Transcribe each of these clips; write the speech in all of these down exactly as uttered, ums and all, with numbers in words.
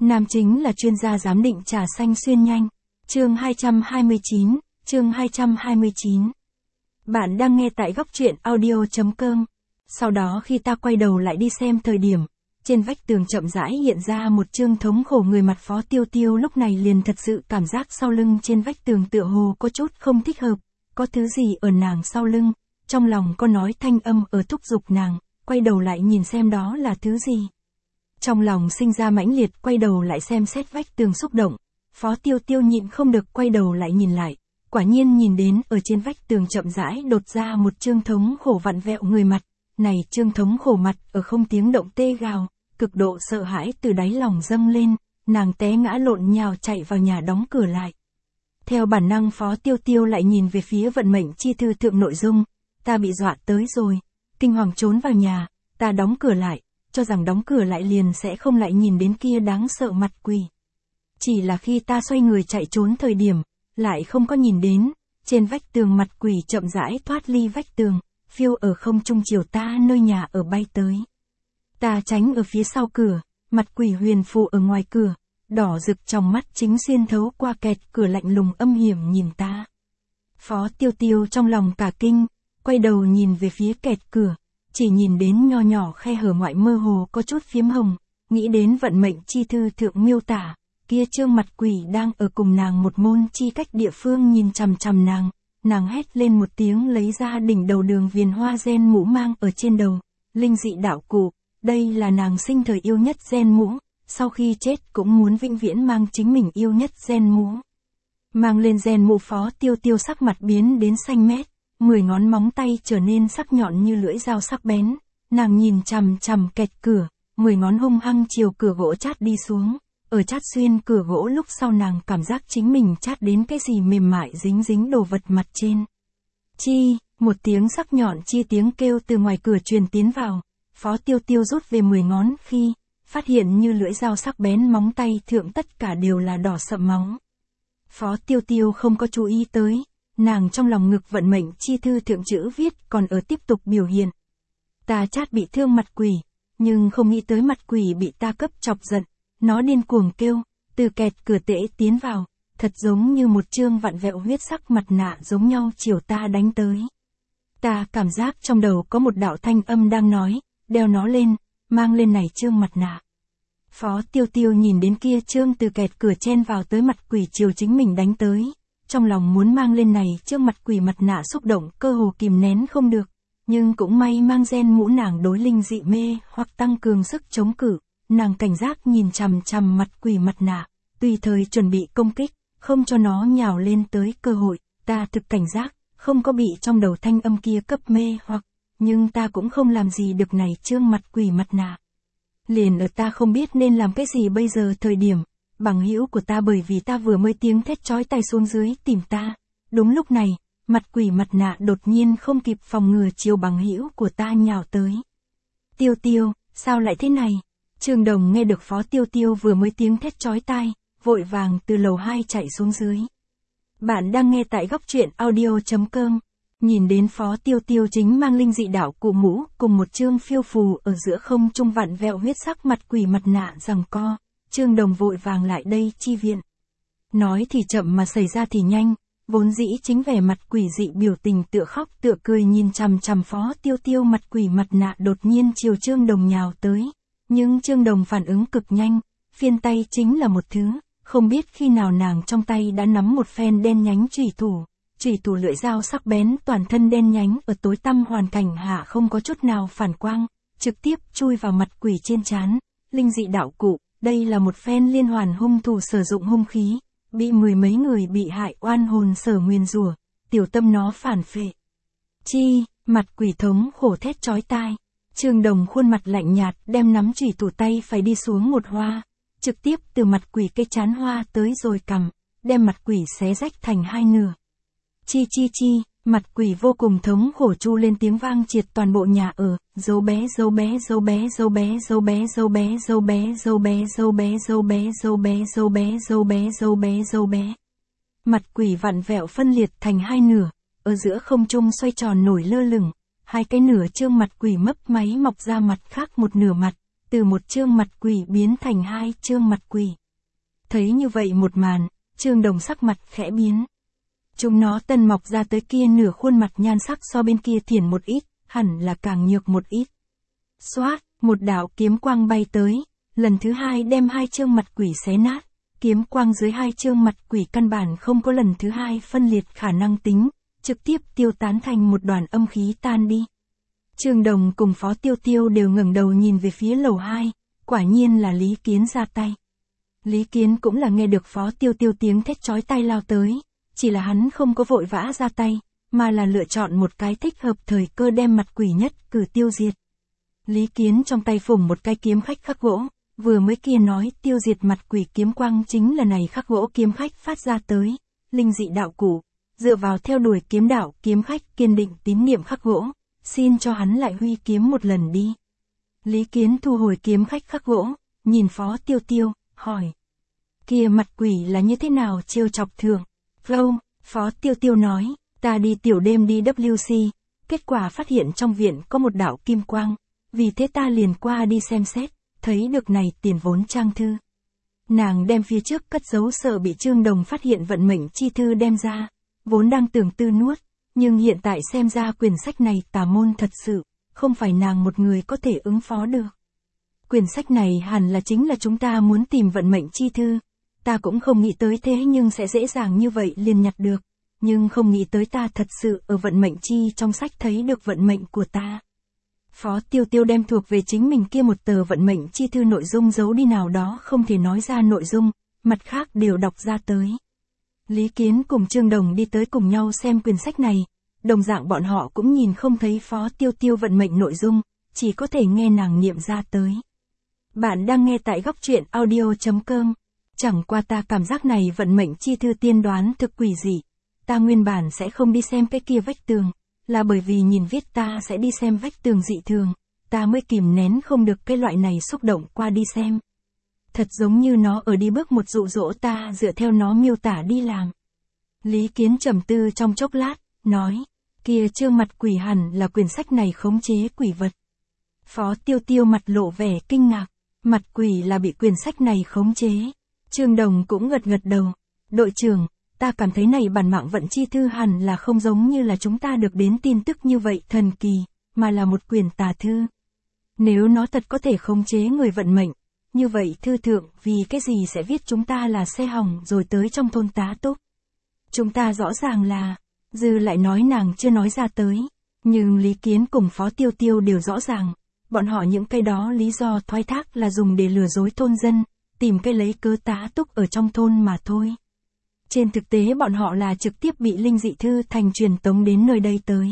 Nam chính là chuyên gia giám định trà xanh xuyên nhanh. Chương hai trăm hai mươi chín, chương hai trăm hai mươi chín. Bạn đang nghe tại góc truyện audio chấm com. Sau đó khi ta quay đầu lại đi xem thời điểm, trên vách tường chậm rãi hiện ra một chương thống khổ người mặt Phó Tiêu Tiêu lúc này liền thật sự cảm giác sau lưng trên vách tường tựa hồ có chút không thích hợp, có thứ gì ở nàng sau lưng, trong lòng có nói thanh âm ở thúc giục nàng, quay đầu lại nhìn xem đó là thứ gì. Trong lòng sinh ra mãnh liệt quay đầu lại xem xét vách tường xúc động, Phó Tiêu Tiêu nhịn không được quay đầu lại nhìn lại, quả nhiên nhìn đến ở trên vách tường chậm rãi đột ra một chương thống khổ vặn vẹo người mặt, này chương thống khổ mặt ở không tiếng động tê gào, cực độ sợ hãi từ đáy lòng dâng lên, nàng té ngã lộn nhào chạy vào nhà đóng cửa lại. Theo bản năng Phó Tiêu Tiêu lại nhìn về phía vận mệnh chi thư thượng nội dung, ta bị dọa tới rồi, kinh hoàng trốn vào nhà, ta đóng cửa lại, cho rằng đóng cửa lại liền sẽ không lại nhìn đến kia đáng sợ mặt quỷ. Chỉ là khi ta xoay người chạy trốn thời điểm, lại không có nhìn đến, trên vách tường mặt quỷ chậm rãi thoát ly vách tường, phiêu ở không trung chiều ta nơi nhà ở bay tới. Ta tránh ở phía sau cửa, mặt quỷ huyền phù ở ngoài cửa, đỏ rực trong mắt chính xuyên thấu qua kẹt cửa lạnh lùng âm hiểm nhìn ta. Phó Tiêu Tiêu trong lòng cả kinh, quay đầu nhìn về phía kẹt cửa, chỉ nhìn đến nho nhỏ khe hở ngoại mơ hồ có chút phiếm hồng, nghĩ đến vận mệnh chi thư thượng miêu tả, kia trương mặt quỷ đang ở cùng nàng một môn chi cách địa phương nhìn chằm chằm nàng, nàng hét lên một tiếng lấy ra đỉnh đầu đường viền hoa gen mũ mang ở trên đầu, linh dị đạo cụ, đây là nàng sinh thời yêu nhất gen mũ, sau khi chết cũng muốn vĩnh viễn mang chính mình yêu nhất gen mũ. Mang lên gen mũ Phó Tiêu Tiêu sắc mặt biến đến xanh mét, mười ngón móng tay trở nên sắc nhọn như lưỡi dao sắc bén, nàng nhìn chằm chằm kẹt cửa, mười ngón hung hăng chiều cửa gỗ chát đi xuống, ở chát xuyên cửa gỗ lúc sau nàng cảm giác chính mình chát đến cái gì mềm mại dính dính đồ vật mặt trên. Chi, một tiếng sắc nhọn chi tiếng kêu từ ngoài cửa truyền tiến vào, Phó Tiêu Tiêu rút về mười ngón khi, phát hiện như lưỡi dao sắc bén móng tay thượng tất cả đều là đỏ sậm máu. Phó Tiêu Tiêu không có chú ý tới, nàng trong lòng ngực vận mệnh chi thư thượng chữ viết còn ở tiếp tục biểu hiện. Ta chát bị thương mặt quỷ, nhưng không nghĩ tới mặt quỷ bị ta cấp chọc giận, nó điên cuồng kêu, từ kẹt cửa tễ tiến vào, thật giống như một chương vặn vẹo huyết sắc mặt nạ giống nhau chiều ta đánh tới. Ta cảm giác trong đầu có một đạo thanh âm đang nói, đeo nó lên, mang lên này chương mặt nạ. Phó Tiêu Tiêu nhìn đến kia chương từ kẹt cửa chen vào tới mặt quỷ chiều chính mình đánh tới, trong lòng muốn mang lên này chương mặt quỷ mặt nạ xúc động cơ hồ kìm nén không được, nhưng cũng may mang gen mũ nàng đối linh dị mê hoặc tăng cường sức chống cự, nàng cảnh giác nhìn chằm chằm mặt quỷ mặt nạ, tùy thời chuẩn bị công kích, không cho nó nhào lên tới cơ hội, ta thực cảnh giác, không có bị trong đầu thanh âm kia cấp mê hoặc, nhưng ta cũng không làm gì được này chương mặt quỷ mặt nạ. Liền ở ta không biết nên làm cái gì bây giờ thời điểm, bằng hữu của ta bởi vì ta vừa mới tiếng thét chói tai xuống dưới tìm ta, đúng lúc này, mặt quỷ mặt nạ đột nhiên không kịp phòng ngừa chiều bằng hữu của ta nhào tới. Tiêu Tiêu, sao lại thế này? Trương Đồng nghe được Phó Tiêu Tiêu vừa mới tiếng thét chói tai, vội vàng từ lầu hai chạy xuống dưới. Bạn đang nghe tại góc truyện audio chấm com. Nhìn đến Phó Tiêu Tiêu chính mang linh dị đạo cụ mũ cùng một chương phiêu phù ở giữa không trung vặn vẹo huyết sắc mặt quỷ mặt nạ giằng co, Trương Đồng vội vàng lại đây chi viện. Nói thì chậm mà xảy ra thì nhanh, vốn dĩ chính vẻ mặt quỷ dị biểu tình tựa khóc tựa cười nhìn chằm chằm Phó Tiêu Tiêu mặt quỷ mặt nạ đột nhiên chiều Trương Đồng nhào tới, nhưng Trương Đồng phản ứng cực nhanh, phiên tay chính là một thứ, không biết khi nào nàng trong tay đã nắm một phen đen nhánh chủy thủ. Chủy thủ lưỡi dao sắc bén toàn thân đen nhánh ở tối tăm hoàn cảnh hạ không có chút nào phản quang, trực tiếp chui vào mặt quỷ trên trán. Linh dị đạo cụ, đây là một phen liên hoàn hung thủ sử dụng hung khí, bị mười mấy người bị hại oan hồn sở nguyền rủa, tiểu tâm nó phản phệ. Chi, mặt quỷ thống khổ thét chói tai. Trương Đồng khuôn mặt lạnh nhạt đem nắm chủy thủ tay phải đi xuống một hoa, trực tiếp từ mặt quỷ cái chán hoa tới rồi cằm, đem mặt quỷ xé rách thành hai nửa. Chi chi chi, mặt quỷ vô cùng thống khổ chu lên tiếng vang triệt toàn bộ nhà ở, dấu bé dấu bé dấu bé dấu bé dấu bé dấu bé dấu bé dấu bé dấu bé dấu bé dấu bé dấu bé dấu bé dấu bé dấu bé. Mặt quỷ vặn vẹo phân liệt thành hai nửa, ở giữa không trung xoay tròn nổi lơ lửng, hai cái nửa trương mặt quỷ mấp máy mọc ra mặt khác một nửa mặt, từ một trương mặt quỷ biến thành hai trương mặt quỷ. Thấy như vậy một màn, Trương Đồng sắc mặt khẽ biến. Chúng nó tân mọc ra tới kia nửa khuôn mặt nhan sắc so bên kia thiển một ít, hẳn là càng nhược một ít. Xoát, một đạo kiếm quang bay tới, lần thứ hai đem hai trương mặt quỷ xé nát, kiếm quang dưới hai trương mặt quỷ căn bản không có lần thứ hai phân liệt khả năng tính, trực tiếp tiêu tán thành một đoàn âm khí tan đi. Trương Đồng cùng Phó Tiêu Tiêu đều ngẩng đầu nhìn về phía lầu hai, quả nhiên là Lý Kiến ra tay. Lý Kiến cũng là nghe được Phó Tiêu Tiêu tiếng thét chói tai lao tới, chỉ là hắn không có vội vã ra tay, mà là lựa chọn một cái thích hợp thời cơ đem mặt quỷ nhất cử tiêu diệt. Lý Kiến trong tay phủng một cái kiếm khách khắc gỗ, vừa mới kia nói tiêu diệt mặt quỷ kiếm quang chính là này khắc gỗ kiếm khách phát ra tới, linh dị đạo cụ, dựa vào theo đuổi kiếm đạo kiếm khách kiên định tín niệm khắc gỗ, xin cho hắn lại huy kiếm một lần đi. Lý Kiến thu hồi kiếm khách khắc gỗ, nhìn Phó Tiêu Tiêu, hỏi. Kia mặt quỷ là như thế nào trêu chọc thường? Vâng, Phó Tiêu Tiêu nói, ta đi tiểu đêm đi W C, kết quả phát hiện trong viện có một đạo kim quang, vì thế ta liền qua đi xem xét, thấy được này tiền vốn trang thư. Nàng đem phía trước cất giấu sợ bị Trương Đồng phát hiện vận mệnh chi thư đem ra, vốn đang tưởng tư nuốt, nhưng hiện tại xem ra quyển sách này tà môn thật sự, không phải nàng một người có thể ứng phó được. Quyển sách này hẳn là chính là chúng ta muốn tìm vận mệnh chi thư, ta cũng không nghĩ tới thế nhưng sẽ dễ dàng như vậy liền nhặt được, nhưng không nghĩ tới ta thật sự ở vận mệnh chi trong sách thấy được vận mệnh của ta. Phó Tiêu Tiêu đem thuộc về chính mình kia một tờ vận mệnh chi thư nội dung giấu đi nào đó không thể nói ra nội dung, mặt khác đều đọc ra tới. Lý Kiến cùng Trương Đồng đi tới cùng nhau xem quyển sách này, đồng dạng bọn họ cũng nhìn không thấy Phó Tiêu Tiêu vận mệnh nội dung, chỉ có thể nghe nàng niệm ra tới. Bạn đang nghe tại góc truyện audio chấm com. Chẳng qua ta cảm giác này vận mệnh chi thư tiên đoán thực quỷ dị. Ta nguyên bản sẽ không đi xem cái kia vách tường, là bởi vì nhìn viết ta sẽ đi xem vách tường dị thường, ta mới kìm nén không được cái loại này xúc động qua đi xem. Thật giống như nó ở đi bước một dụ dỗ ta dựa theo nó miêu tả đi làm. Lý Kiến trầm tư trong chốc lát, nói, kia trương mặt quỷ hẳn là quyển sách này khống chế quỷ vật. Phó Tiêu Tiêu mặt lộ vẻ kinh ngạc, mặt quỷ là bị quyển sách này khống chế. Trương Đồng cũng gật gật đầu, đội trưởng, ta cảm thấy này bản mạng vận chi thư hẳn là không giống như là chúng ta được đến tin tức như vậy thần kỳ, mà là một quyển tà thư. Nếu nó thật có thể khống chế người vận mệnh, như vậy thư thượng vì cái gì sẽ viết chúng ta là xe hỏng rồi tới trong thôn tá túc. Chúng ta rõ ràng là, Dư lại nói nàng chưa nói ra tới, nhưng Lý Kiến cùng Phó Tiêu Tiêu đều rõ ràng, bọn họ những cái đó lý do thoái thác là dùng để lừa dối thôn dân, tìm cái lấy cớ tá túc ở trong thôn mà thôi. Trên thực tế bọn họ là trực tiếp bị linh dị thư thành truyền tống đến nơi đây tới.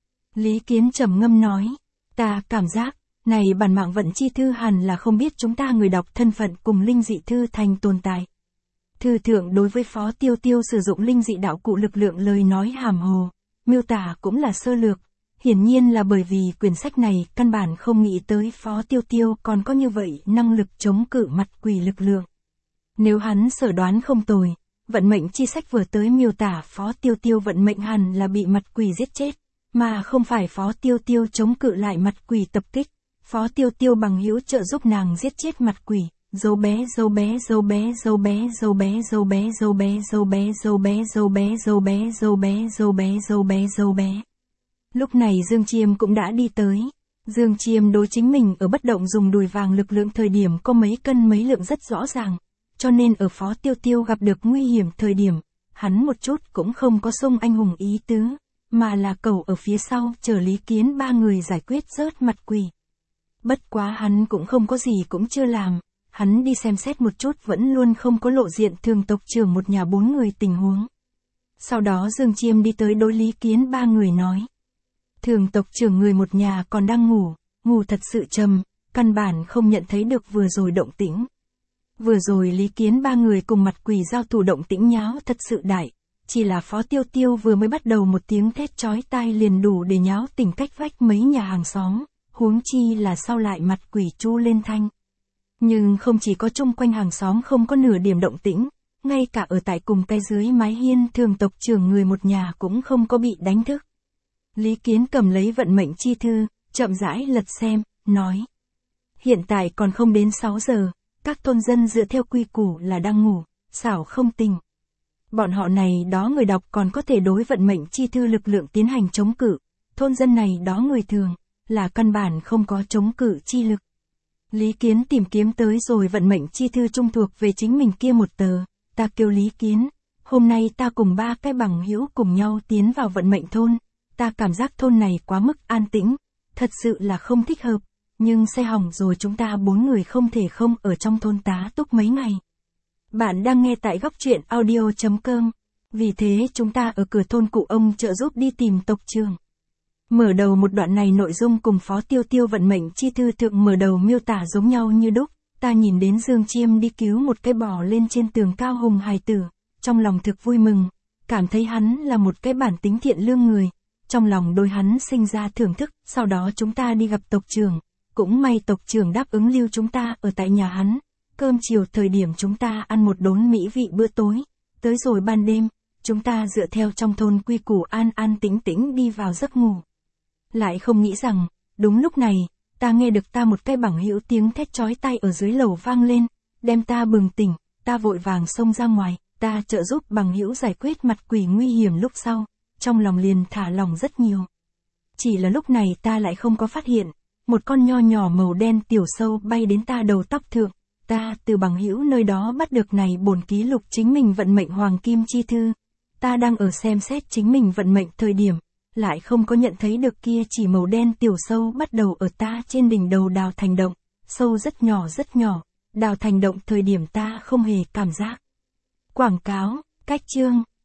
Lý Kiến trầm ngâm nói, ta cảm giác, này bản mạng vận chi thư hẳn là không biết chúng ta người đọc thân phận cùng linh dị thư thành tồn tại. Thư thượng đối với Phó Tiêu Tiêu sử dụng linh dị đạo cụ lực lượng lời nói hàm hồ, miêu tả cũng là sơ lược, hiển nhiên là bởi vì quyển sách này căn bản không nghĩ tới Phó Tiêu Tiêu còn có như vậy năng lực chống cự mặt quỷ lực lượng. Nếu hắn sở đoán không tồi, vận mệnh chi sách vừa tới miêu tả Phó Tiêu Tiêu vận mệnh hẳn là bị mặt quỷ giết chết, mà không phải Phó Tiêu Tiêu chống cự lại mặt quỷ tập kích. Phó Tiêu Tiêu bằng hữu trợ giúp nàng giết chết mặt quỷ, dấu bé dấu bé dấu bé dấu bé dấu bé dấu bé dấu bé dấu bé dấu bé dấu bé dấu bé dấu bé dấu bé dấu bé dấu bé. Lúc này Dương Chiêm cũng đã đi tới. Dương Chiêm đối chính mình ở bất động dùng đùi vàng lực lượng thời điểm có mấy cân mấy lượng rất rõ ràng, cho nên ở Phó Tiêu Tiêu gặp được nguy hiểm thời điểm, hắn một chút cũng không có xông anh hùng ý tứ, mà là cầu ở phía sau chờ Lý Kiến ba người giải quyết rớt mặt quỷ. Bất quá hắn cũng không có gì cũng chưa làm, hắn đi xem xét một chút vẫn luôn không có lộ diện thường tộc trưởng một nhà bốn người tình huống. Sau đó Dương Chiêm đi tới đối Lý Kiến ba người nói. Thường tộc trưởng người một nhà còn đang ngủ, ngủ thật sự trầm, căn bản không nhận thấy được vừa rồi động tĩnh. Vừa rồi Lý Kiến ba người cùng mặt quỷ giao thủ động tĩnh nháo thật sự đại, chỉ là Phó Tiêu Tiêu vừa mới bắt đầu một tiếng thét chói tai liền đủ để nháo tỉnh cách vách mấy nhà hàng xóm, huống chi là sau lại mặt quỷ chu lên thanh. Nhưng không chỉ có chung quanh hàng xóm không có nửa điểm động tĩnh, ngay cả ở tại cùng cái dưới mái hiên thường tộc trưởng người một nhà cũng không có bị đánh thức. Lý Kiến cầm lấy vận mệnh chi thư, chậm rãi lật xem, nói. Hiện tại còn không đến sáu giờ, các thôn dân dựa theo quy củ là đang ngủ, xảo không tỉnh. Bọn họ này đó người đọc còn có thể đối vận mệnh chi thư lực lượng tiến hành chống cự, thôn dân này đó người thường, là căn bản không có chống cự chi lực. Lý Kiến tìm kiếm tới rồi vận mệnh chi thư trung thuộc về chính mình kia một tờ, ta kêu Lý Kiến, hôm nay ta cùng ba cái bằng hữu cùng nhau tiến vào vận mệnh thôn, ta cảm giác thôn này quá mức an tĩnh, thật sự là không thích hợp, nhưng xe hỏng rồi chúng ta bốn người không thể không ở trong thôn tá túc mấy ngày. Bạn đang nghe tại góc truyện audio chấm com, vì thế chúng ta ở cửa thôn cụ ông trợ giúp đi tìm tộc trưởng. Mở đầu một đoạn này nội dung cùng Phó Tiêu Tiêu vận mệnh chi thư thượng mở đầu miêu tả giống nhau như đúc, ta nhìn đến Dương Chiêm đi cứu một cái bò lên trên tường cao hùng hài tử, trong lòng thực vui mừng, cảm thấy hắn là một cái bản tính thiện lương người, trong lòng đôi hắn sinh ra thưởng thức, sau đó chúng ta đi gặp tộc trưởng, cũng may tộc trưởng đáp ứng lưu chúng ta ở tại nhà hắn, cơm chiều thời điểm chúng ta ăn một đốn mỹ vị bữa tối, tới rồi ban đêm, chúng ta dựa theo trong thôn quy củ an an tĩnh tĩnh đi vào giấc ngủ. Lại không nghĩ rằng, đúng lúc này, ta nghe được ta một cái bằng hữu tiếng thét chói tai ở dưới lầu vang lên, đem ta bừng tỉnh, ta vội vàng xông ra ngoài, ta trợ giúp bằng hữu giải quyết mặt quỷ nguy hiểm lúc sau, trong lòng liền thả lòng rất nhiều. Chỉ là lúc này ta lại không có phát hiện, một con nho nhỏ màu đen tiểu sâu bay đến ta đầu tóc thượng, ta từ bằng hữu nơi đó bắt được này bổn ký lục chính mình vận mệnh hoàng kim chi thư, ta đang ở xem xét chính mình vận mệnh thời điểm, lại không có nhận thấy được kia chỉ màu đen tiểu sâu bắt đầu ở ta trên đỉnh đầu đào thành động, sâu rất nhỏ rất nhỏ, đào thành động thời điểm ta không hề cảm giác. Quảng cáo, cách chương.